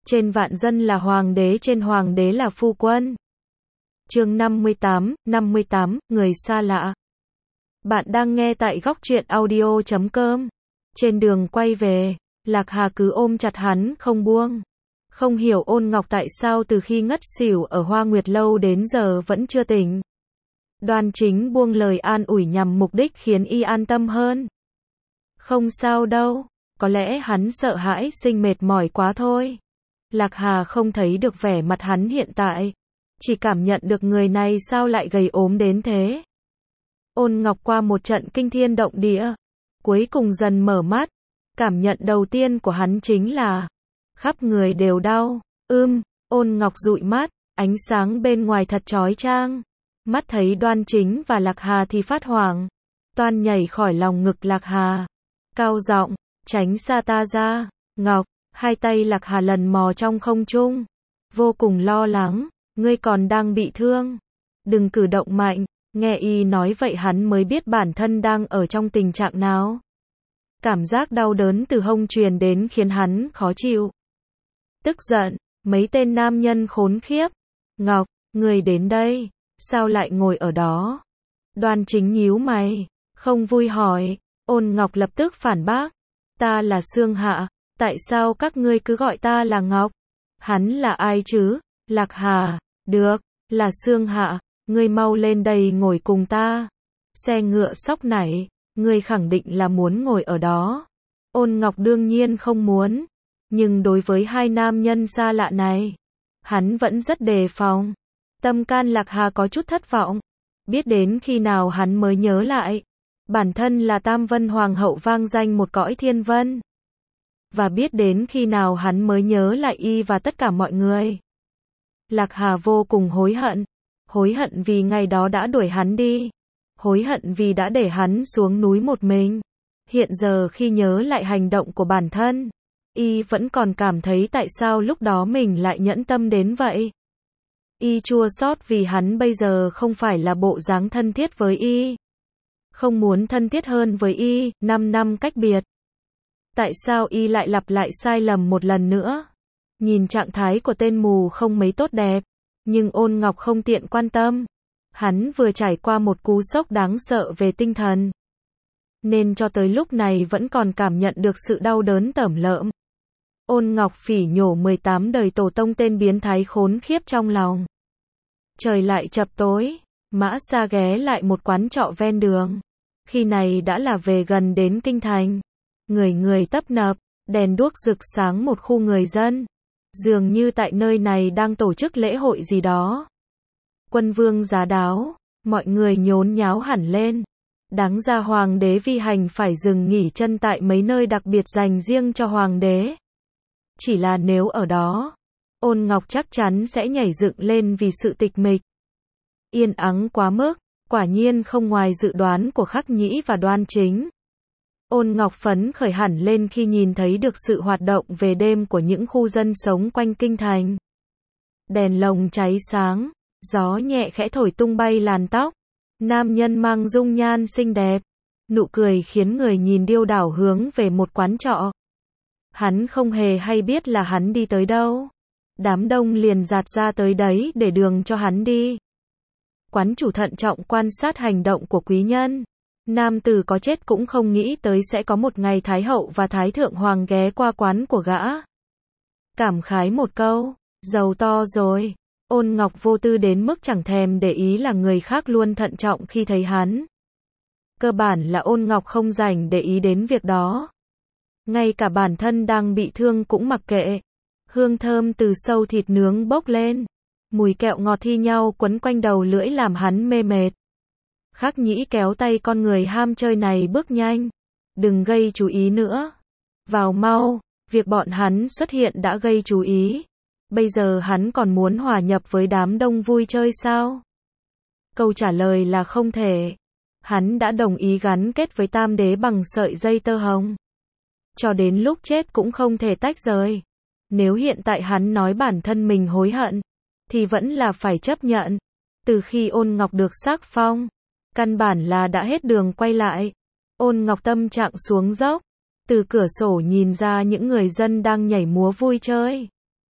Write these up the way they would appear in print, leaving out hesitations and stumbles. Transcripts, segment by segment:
trên vạn dân là hoàng đế, trên hoàng đế là phu quân. Chương 58, người xa lạ. Bạn đang nghe tại góc truyện audio.com. Trên đường quay về, Lạc Hà cứ ôm chặt hắn không buông. Không hiểu Ôn Ngọc tại sao từ khi ngất xỉu ở Hoa Nguyệt Lâu đến giờ vẫn chưa tỉnh. Đoan Chính buông lời an ủi nhằm mục đích khiến y an tâm hơn. Không sao đâu, có lẽ hắn sợ hãi sinh mệt mỏi quá thôi. Lạc Hà không thấy được vẻ mặt hắn hiện tại, chỉ cảm nhận được người này sao lại gầy ốm đến thế. Ôn Ngọc qua một trận kinh thiên động địa, cuối cùng dần mở mắt. Cảm nhận đầu tiên của hắn chính là khắp người đều đau. Ôn Ngọc dụi mắt, ánh sáng bên ngoài thật chói chang. Mắt thấy Đoan Chính và Lạc Hà thì phát hoảng, toan nhảy khỏi lòng ngực Lạc Hà, cao giọng, tránh xa ta ra. Ngọc, hai tay Lạc Hà lần mò trong không trung, vô cùng lo lắng, ngươi còn đang bị thương, đừng cử động mạnh. Nghe y nói vậy hắn mới biết bản thân đang ở trong tình trạng nào. Cảm giác đau đớn từ hông truyền đến khiến hắn khó chịu. Tức giận, mấy tên nam nhân khốn khiếp. Ngọc, người đến đây, sao lại ngồi ở đó? Đoan Chính nhíu mày, không vui hỏi. Ôn Ngọc lập tức phản bác, ta là Sương Hạ, tại sao các ngươi cứ gọi ta là Ngọc? Hắn là ai chứ? Lạc Hà, được, là Sương Hạ, ngươi mau lên đây ngồi cùng ta. Xe ngựa sóc nảy, ngươi khẳng định là muốn ngồi ở đó. Ôn Ngọc đương nhiên không muốn, nhưng đối với hai nam nhân xa lạ này, hắn vẫn rất đề phòng. Tâm can Lạc Hà có chút thất vọng, biết đến khi nào hắn mới nhớ lại, bản thân là Tam Vân Hoàng hậu vang danh một cõi thiên vân. Và biết đến khi nào hắn mới nhớ lại y và tất cả mọi người. Lạc Hà vô cùng hối hận vì ngày đó đã đuổi hắn đi, hối hận vì đã để hắn xuống núi một mình. Hiện giờ khi nhớ lại hành động của bản thân, y vẫn còn cảm thấy tại sao lúc đó mình lại nhẫn tâm đến vậy. Y chua xót vì hắn bây giờ không phải là bộ dáng thân thiết với y, không muốn thân thiết hơn với y. 5 năm cách biệt, tại sao y lại lặp lại sai lầm một lần nữa? Nhìn trạng thái của tên mù không mấy tốt đẹp, nhưng Ôn Ngọc không tiện quan tâm. Hắn vừa trải qua một cú sốc đáng sợ về tinh thần, nên cho tới lúc này vẫn còn cảm nhận được sự đau đớn tởm lợm. Ôn Ngọc phỉ nhổ 18 đời tổ tông tên biến thái khốn khiếp trong lòng. Trời lại chập tối, Mã Sa ghé lại một quán trọ ven đường. Khi này đã là về gần đến kinh thành. Người người tấp nập, đèn đuốc rực sáng một khu người dân. Dường như tại nơi này đang tổ chức lễ hội gì đó. Quân vương giá đáo, mọi người nhốn nháo hẳn lên. Đáng ra hoàng đế vi hành phải dừng nghỉ chân tại mấy nơi đặc biệt dành riêng cho hoàng đế. Chỉ là nếu ở đó, Ôn Ngọc chắc chắn sẽ nhảy dựng lên vì sự tịch mịch. Yên ắng quá mức, quả nhiên không ngoài dự đoán của Khắc Nhĩ và Đoan Chính. Ôn Ngọc phấn khởi hẳn lên khi nhìn thấy được sự hoạt động về đêm của những khu dân sống quanh kinh thành. Đèn lồng cháy sáng, gió nhẹ khẽ thổi tung bay làn tóc. Nam nhân mang dung nhan xinh đẹp, nụ cười khiến người nhìn điêu đảo hướng về một quán trọ. Hắn không hề hay biết là hắn đi tới đâu. Đám đông liền dạt ra tới đấy để đường cho hắn đi. Quán chủ thận trọng quan sát hành động của quý nhân. Nam tử có chết cũng không nghĩ tới sẽ có một ngày Thái hậu và Thái thượng hoàng ghé qua quán của gã. Cảm khái một câu, giàu to rồi. Ôn Ngọc vô tư đến mức chẳng thèm để ý là người khác luôn thận trọng khi thấy hắn. Cơ bản là Ôn Ngọc không rảnh để ý đến việc đó. Ngay cả bản thân đang bị thương cũng mặc kệ. Hương thơm từ sâu thịt nướng bốc lên. Mùi kẹo ngọt thi nhau quấn quanh đầu lưỡi làm hắn mê mệt. Khắc Nhĩ kéo tay con người ham chơi này bước nhanh. Đừng gây chú ý nữa. Vào mau, việc bọn hắn xuất hiện đã gây chú ý. Bây giờ hắn còn muốn hòa nhập với đám đông vui chơi sao? Câu trả lời là không thể. Hắn đã đồng ý gắn kết với Tam Đế bằng sợi dây tơ hồng. Cho đến lúc chết cũng không thể tách rời. Nếu hiện tại hắn nói bản thân mình hối hận, thì vẫn là phải chấp nhận. Từ khi Ôn Ngọc được sắc phong, căn bản là đã hết đường quay lại. Ôn Ngọc tâm trạng xuống dốc, từ cửa sổ nhìn ra những người dân đang nhảy múa vui chơi.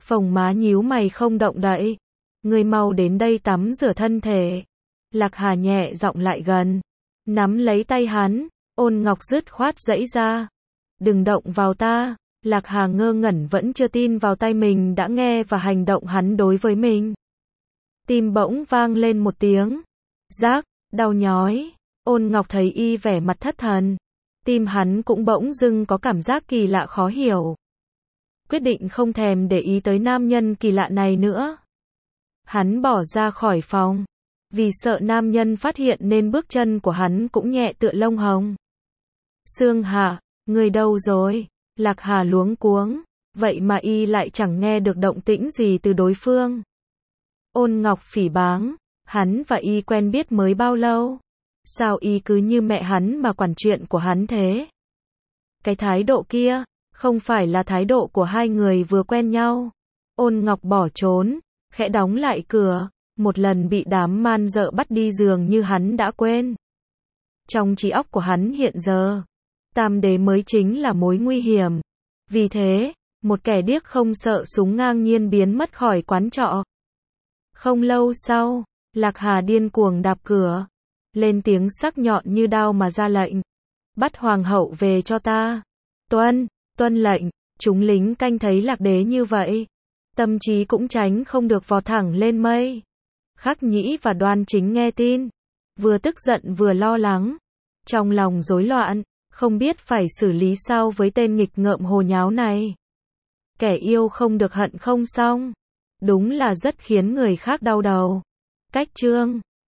Phồng má nhíu mày không động đậy. Ngươi mau đến đây tắm rửa thân thể. Lạc Hà nhẹ giọng lại gần, nắm lấy tay hắn, Ôn Ngọc dứt khoát giãy ra. Đừng động vào ta. Lạc Hà ngơ ngẩn vẫn chưa tin vào tai mình đã nghe và hành động hắn đối với mình. Tim bỗng vang lên một tiếng. Rác, đau nhói. Ôn Ngọc thấy y vẻ mặt thất thần. Tim hắn cũng bỗng dưng có cảm giác kỳ lạ khó hiểu. Quyết định không thèm để ý tới nam nhân kỳ lạ này nữa. Hắn bỏ ra khỏi phòng. Vì sợ nam nhân phát hiện nên bước chân của hắn cũng nhẹ tựa lông hồng. Sương Hà, người đâu rồi? Lạc Hà luống cuống. Vậy mà y lại chẳng nghe được động tĩnh gì từ đối phương. Ôn Ngọc phỉ báng. Hắn và y quen biết mới bao lâu? Sao y cứ như mẹ hắn mà quản chuyện của hắn thế? Cái thái độ kia, không phải là thái độ của hai người vừa quen nhau. Ôn Ngọc bỏ trốn, khẽ đóng lại cửa, một lần bị đám man dợ bắt đi dường như hắn đã quên. Trong trí óc của hắn hiện giờ, Tam Đế mới chính là mối nguy hiểm. Vì thế, một kẻ điếc không sợ súng ngang nhiên biến mất khỏi quán trọ. Không lâu sau, Lạc Hà điên cuồng đạp cửa, lên tiếng sắc nhọn như đao mà ra lệnh. Bắt hoàng hậu về cho ta. Tuân, tuân lệnh. Chúng lính canh thấy Lạc Đế như vậy, tâm trí cũng tránh không được vọt thẳng lên mây. Khắc Nhĩ và Đoan Chính nghe tin, vừa tức giận vừa lo lắng, trong lòng rối loạn, không biết phải xử lý sao với tên nghịch ngợm hồ nháo này. Kẻ yêu không được hận không xong, đúng là rất khiến người khác đau đầu. Cách chương